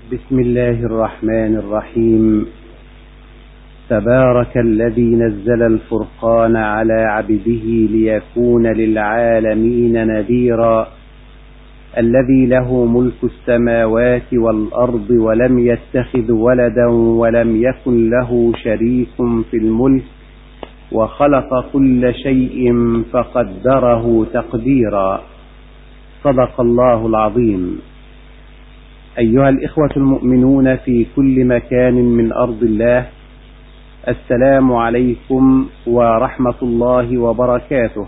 بسم الله الرحمن الرحيم. تبارك الذي نزل الفرقان على عبده ليكون للعالمين نذيرا، الذي له ملك السماوات والأرض ولم يتخذ ولدا ولم يكن له شريك في الملك وخلق كل شيء فقدره تقديرا. صدق الله العظيم. أيها الإخوة المؤمنون في كل مكان من أرض الله، السلام عليكم ورحمة الله وبركاته.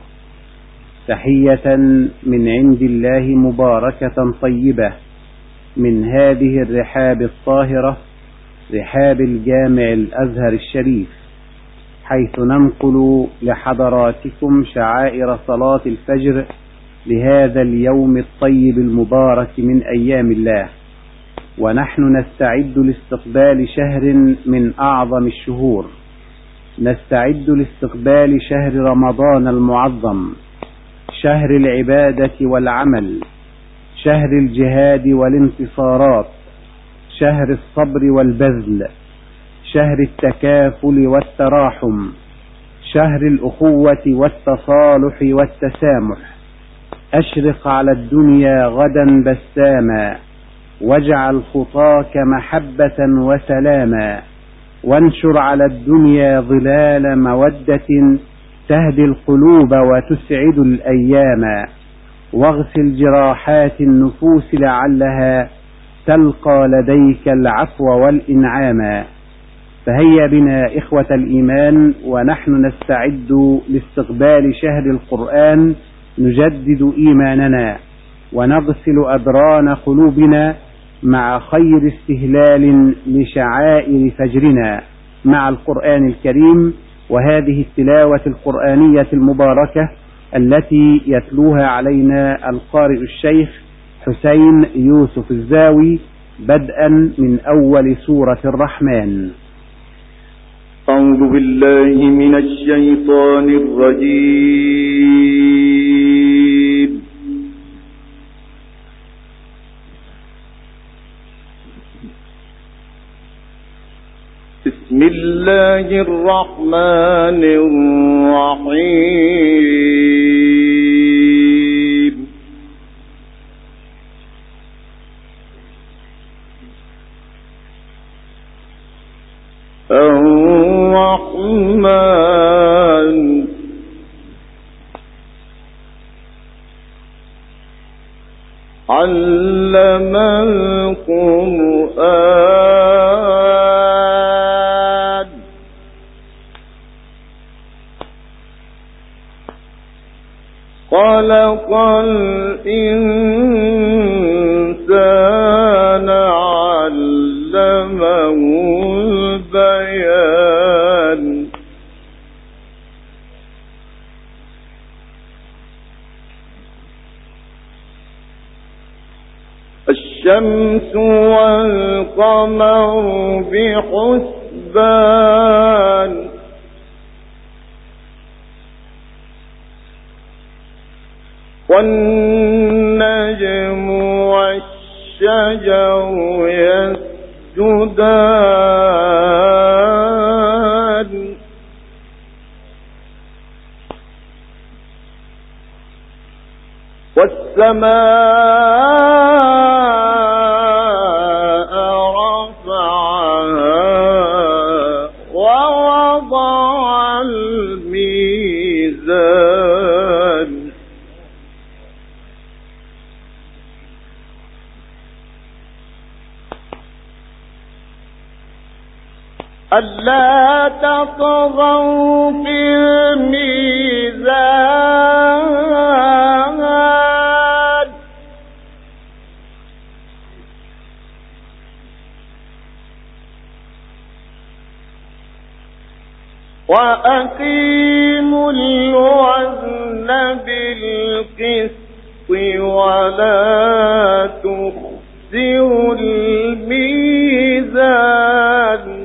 تحية من عند الله مباركة طيبة من هذه الرحاب الطاهرة، رحاب الجامع الأزهر الشريف، حيث ننقل لحضراتكم شعائر صلاة الفجر لهذا اليوم الطيب المبارك من أيام الله، ونحن نستعد لاستقبال شهر من أعظم الشهور، نستعد لاستقبال شهر رمضان المعظم، شهر العبادة والعمل، شهر الجهاد والانتصارات، شهر الصبر والبذل، شهر التكافل والتراحم، شهر الأخوة والتصالح والتسامح. أشرق على الدنيا غدا بساما، واجعل خطاك محبة وسلاما، وانشر على الدنيا ظلال مودة تهدي القلوب وتسعد الأيام، واغسل جراحات النفوس لعلها تلقى لديك العفو والإنعام. فهيا بنا إخوة الإيمان ونحن نستعد لاستقبال شهر القرآن، نجدد إيماننا ونغسل أدران قلوبنا مع خير استهلال لشعائر فجرنا مع القرآن الكريم، وهذه التلاوة القرآنية المباركة التي يتلوها علينا القارئ الشيخ حسين يوسف الزاوي، بدءا من أول سورة الرحمن. أعوذ بالله من الشيطان الرجيم. بسم الله الرحمن الرحيم. الرحمن علم القرآن خلق الإنسان علمه البيان الشمس والقمر بحسبان والنجم والشجر يسجدان والسماء رفعها ووضع الميزان ألا تطغوا في الميزان وأقيموا الوزن بالقسط ولا تخسروا الميزان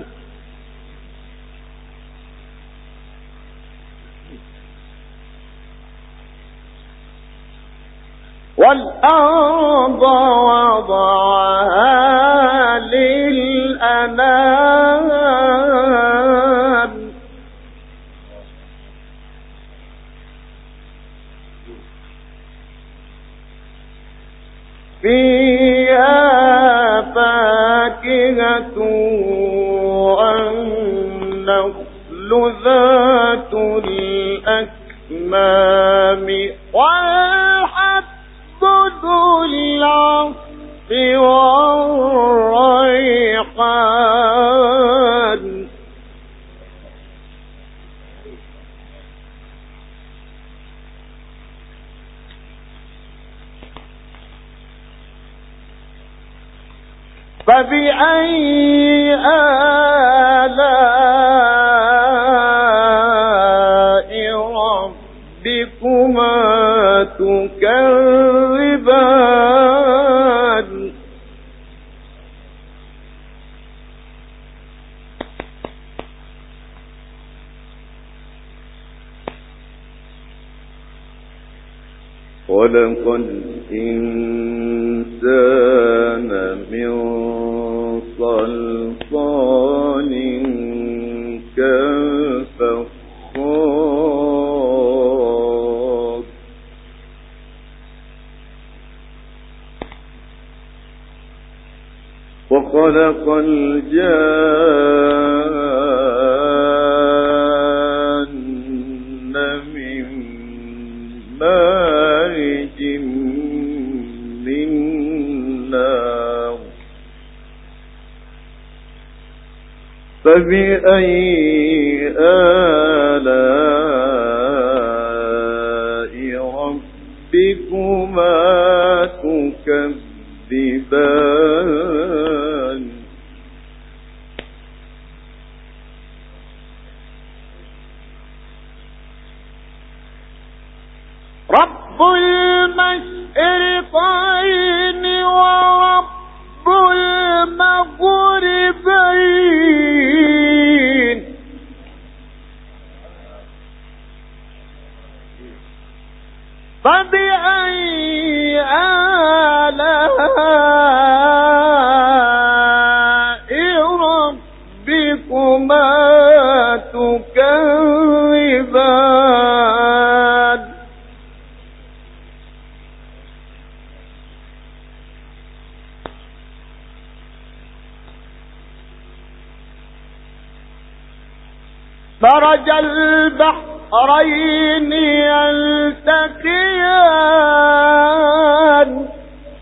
والأرض وضعها النخل ذات الأكمام والحب ذو العصف والريحان فبأي آلاء ربكما تكذبان خلق الإنسان من صلصال كالفخار وخلق الجان من مارج من نار فبأي آلاء ربكما تكذبان رب المشرقين ورب المغربين فبأي آلاء ربكما تكذبان مرج البحرين يلتقيان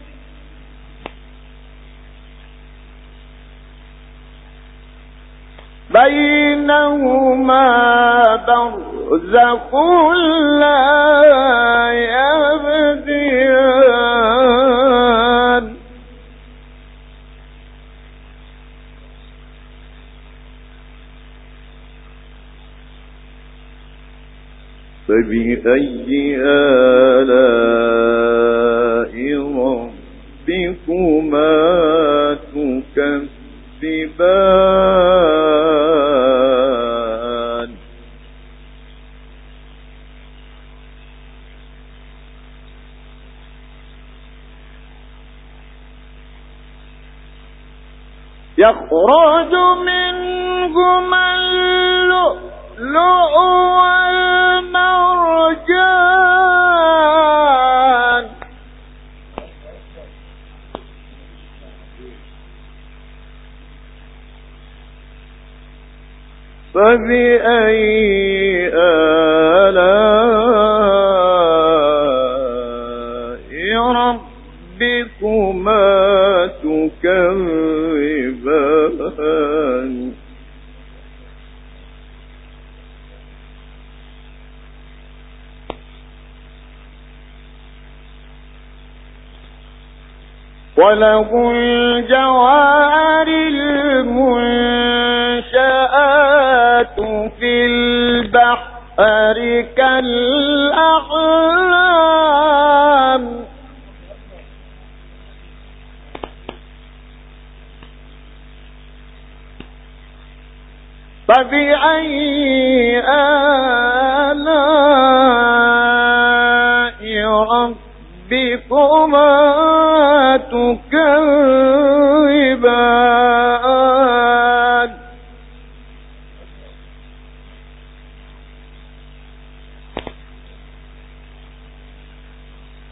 بينهما برزخ لا يبغيان فبأي آلاء ربكما تكذبان يخرج منهما اللؤلؤ والمرجان فبأي آلاء ربكما تكذبان وله الجوار المنشآت في البحر كالأعلام فبأي آلاء ربكما تكذبان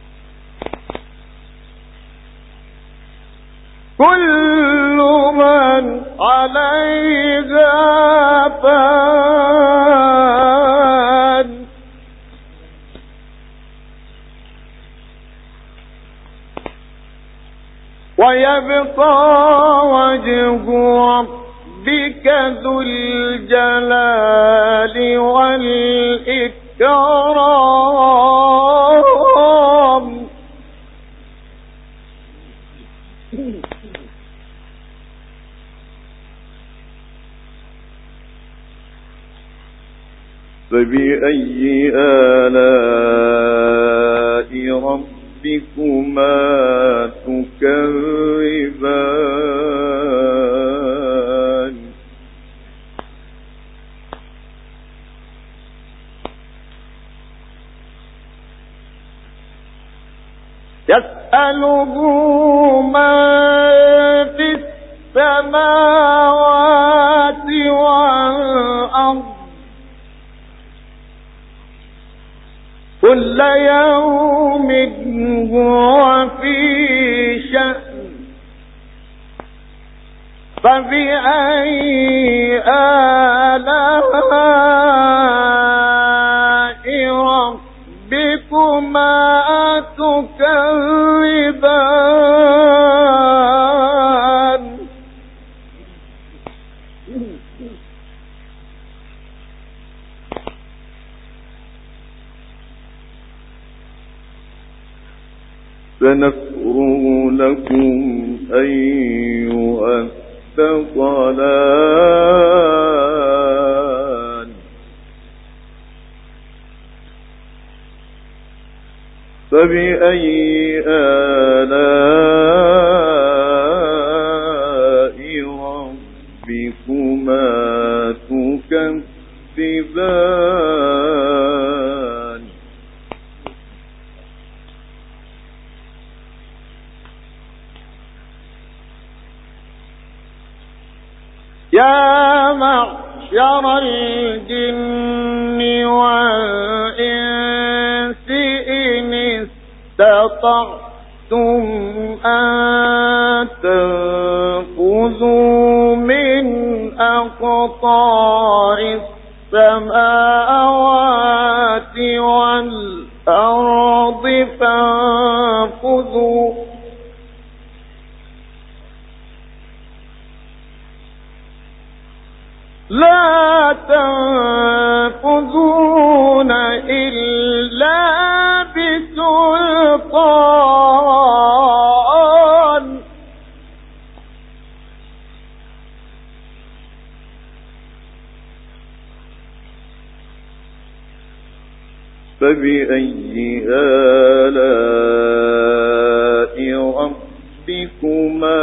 كل ما عليها فان ويبقى وجه ربك ذو الجلال والإكرام فبأي آلاء ربكما تكذبان يسأله من في السماوات والأرض كل يوم هو في شأن فبأي آلاء ربكما تكذبان سنفرغ لكم أيها الثقلان فبأي آلاء ربكما تكذبان يا معشر الجن والإنس إن استطعتم أن تنفذوا من أقطار السماوات والأرض فانفذوا لا تنفذون إلا بسلطان فبأي آلاء ربكما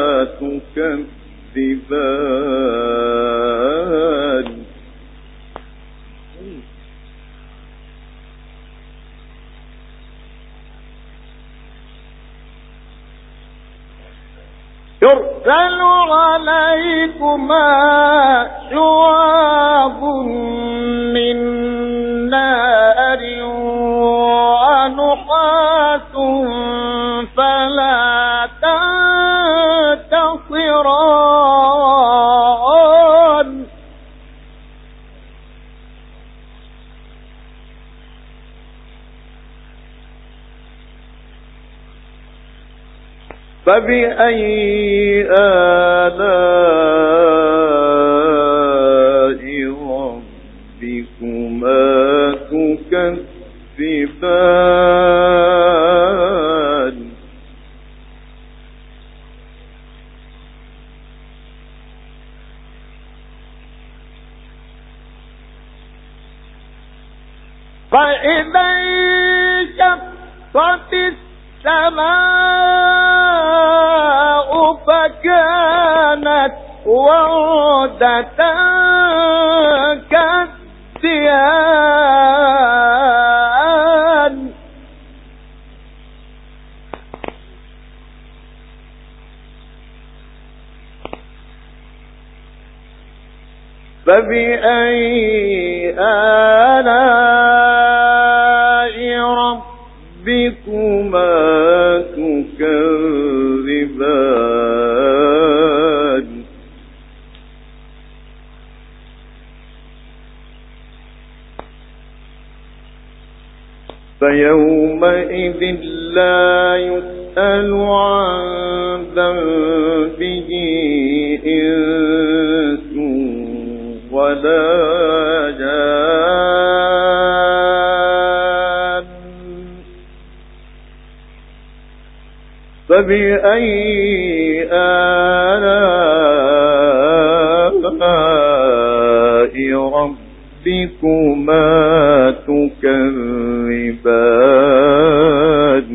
تكذبان يرسل عليكما شواظ من نار ونحاس فلا تنتصران فبأي آلاء ربكما تكذبان فإذا انشقت السماء فكانت وردة كالدهان فبأي آلاء ربكما تكذبان فيومئذ لا يسأل عن ذنبه إنس ولا جان. فبأي آلاء ربكما تكذبان.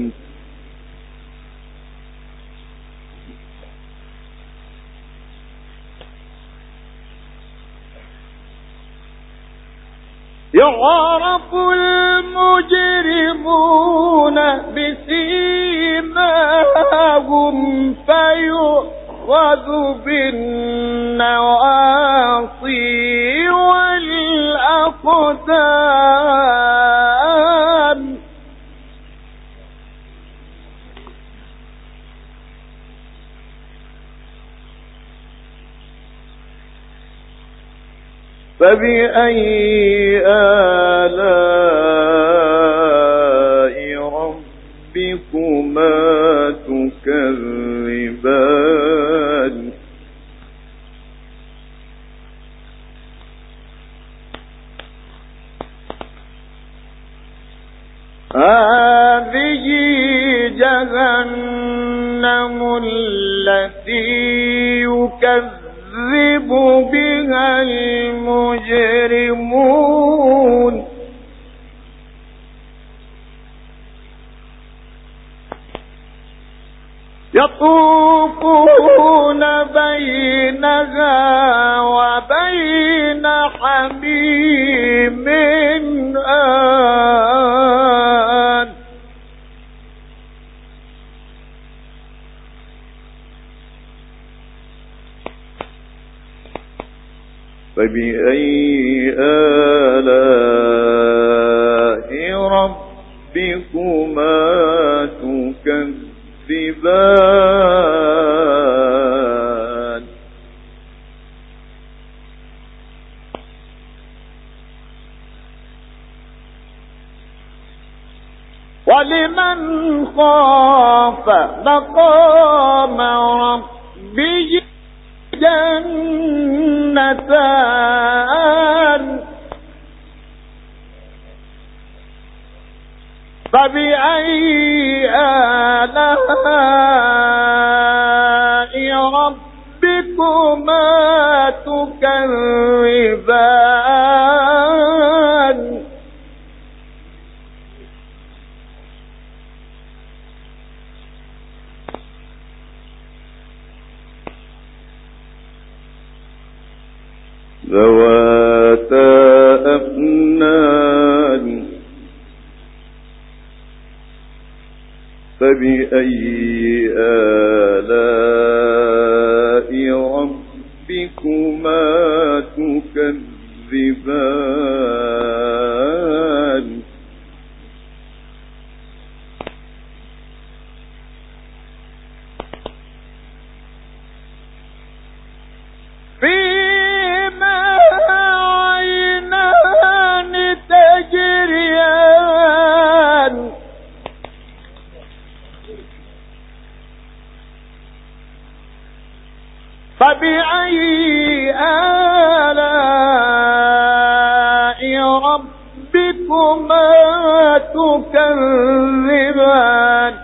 يعرف المجرمون بسيماهم فيؤخذ بالنواصي والأقدام. فبأي آلاء ربكما تكذبان. هذه جهنم التي يكذب بها المجرمون. يطوفون بينها وبين حميم آن. فبأي آلاء ربكما تكذبان. ولمن خاف مقام ربه جنتان. فبأي آلاء ربكما تكذبان. ذواتا أفنان. فبأي آلاء ربكما تكذبان. فيما عينان تجريان. فبأي آلاء ربكما تكذبان.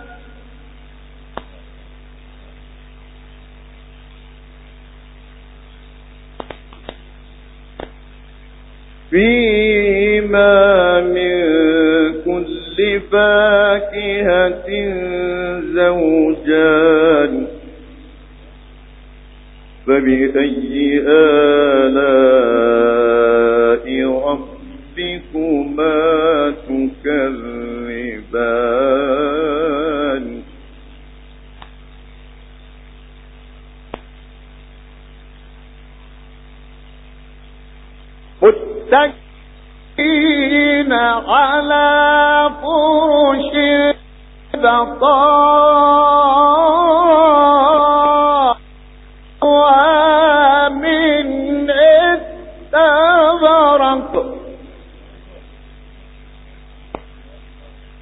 فيما من كل فاكهة زوجان. فبأي آلاء ربكما تكذبان. متكئين على فرش بطائنها من استبرق.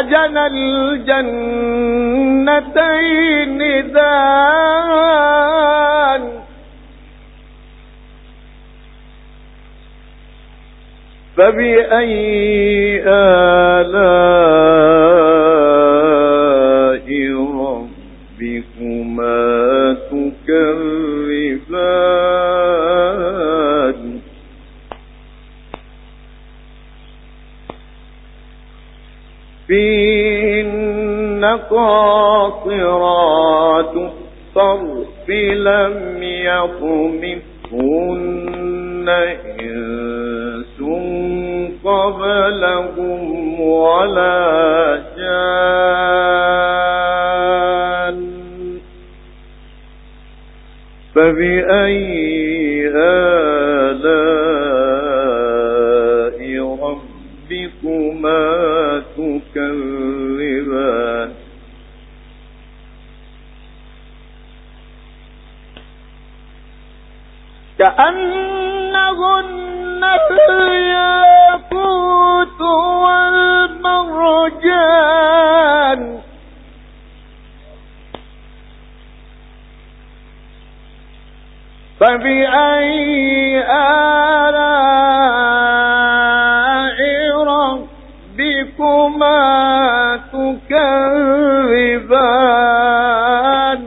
وجنى الجنتين ذان فبأي آلاء ربكما تكذبان فيهن قاصرات الطرف لم يطمثهن إنس قبلهم ولا جان فبأي آلاء ربكما تكذبان كأنهن الياقوت والمرجان فبأي آلاء ربكما تكذبان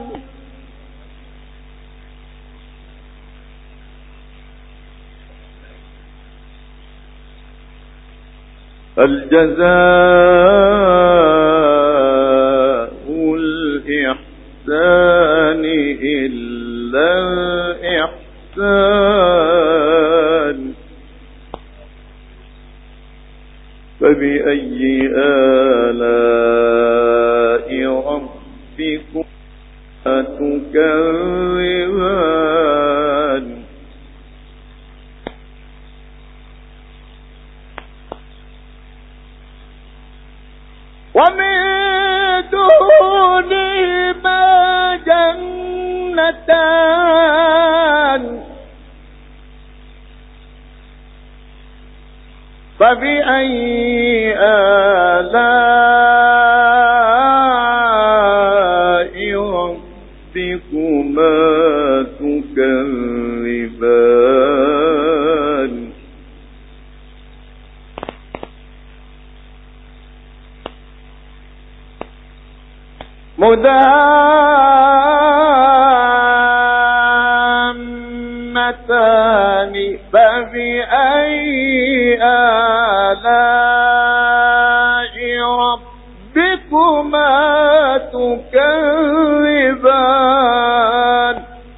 هل جزاء الإحسان إلا الإحسان فبأي آلاء ربكما تكذبان ومن دونهما جنتان فبأي آلاء ربكما تكذبان مدهامتان فبأي آلاء ربكما تكذبان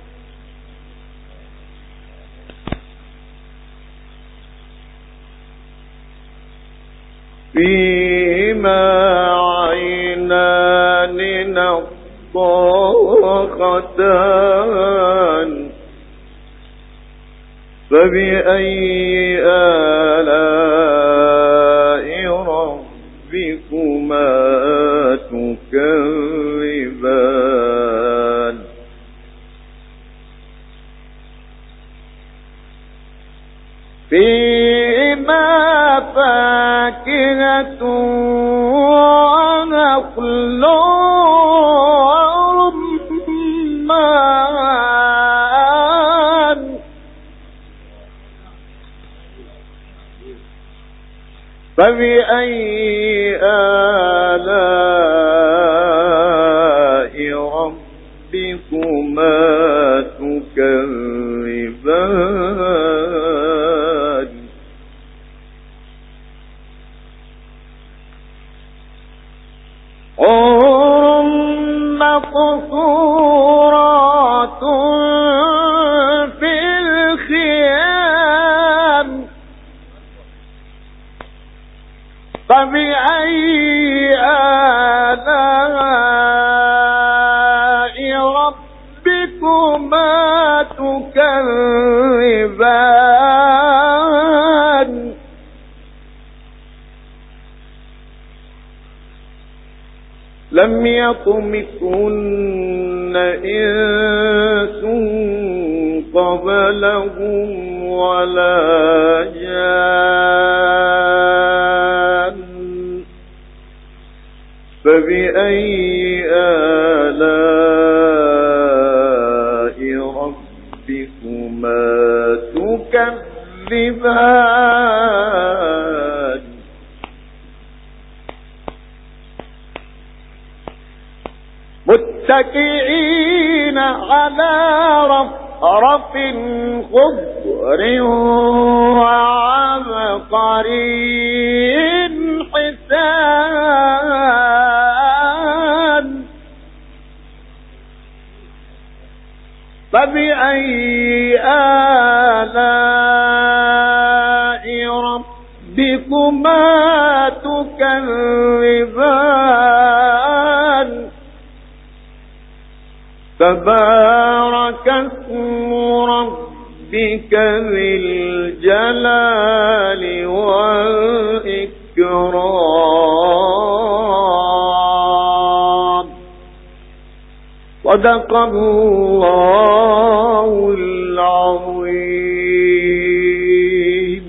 فيهما عينان نضاختان فبأي آلاء ربكما تكذبان فيهما فاكهة ونخل ورمان فبأي آلاء ربكما تكذبان حور مقصورات في الخيام فبأي آلاء ربكما تكذبان لم يطمثهن إنس قبلهم ولا جان فبأي آلاء ربكما تكذبان متكئين على رفرف خضر وعبقري حسان فبأي آلاء ربكما تكذبان تبارك اسم ربك ذي الجلال والإكرام صدق الله العظيم.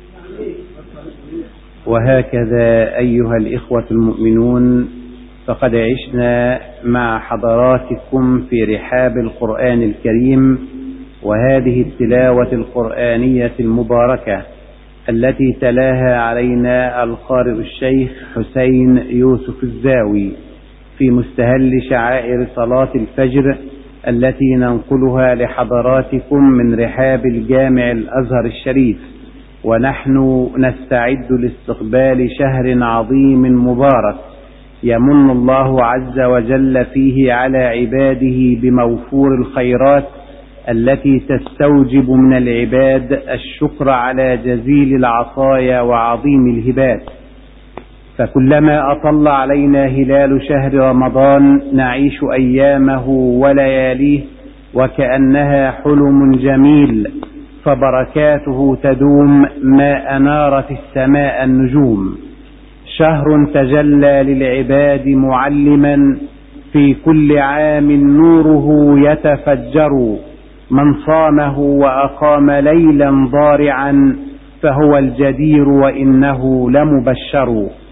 وهكذا أيها الإخوة المؤمنون، فقد عشنا مع حضراتكم في رحاب القرآن الكريم، وهذه التلاوة القرآنية المباركة التي تلاها علينا القارئ الشيخ حسين يوسف الزاوي في مستهل شعائر صلاة الفجر التي ننقلها لحضراتكم من رحاب الجامع الأزهر الشريف، ونحن نستعد لاستقبال شهر عظيم مبارك يمن الله عز وجل فيه على عباده بموفور الخيرات التي تستوجب من العباد الشكر على جزيل العطايا وعظيم الهبات. فكلما أطل علينا هلال شهر رمضان نعيش أيامه ولياليه وكأنها حلم جميل، فبركاته تدوم ما أنارت السماء النجوم. شهر تجلى للعباد معلما في كل عام نوره يتفجر، من صامه وأقام ليلا ضارعا فهو الجدير وإنه لمبشر.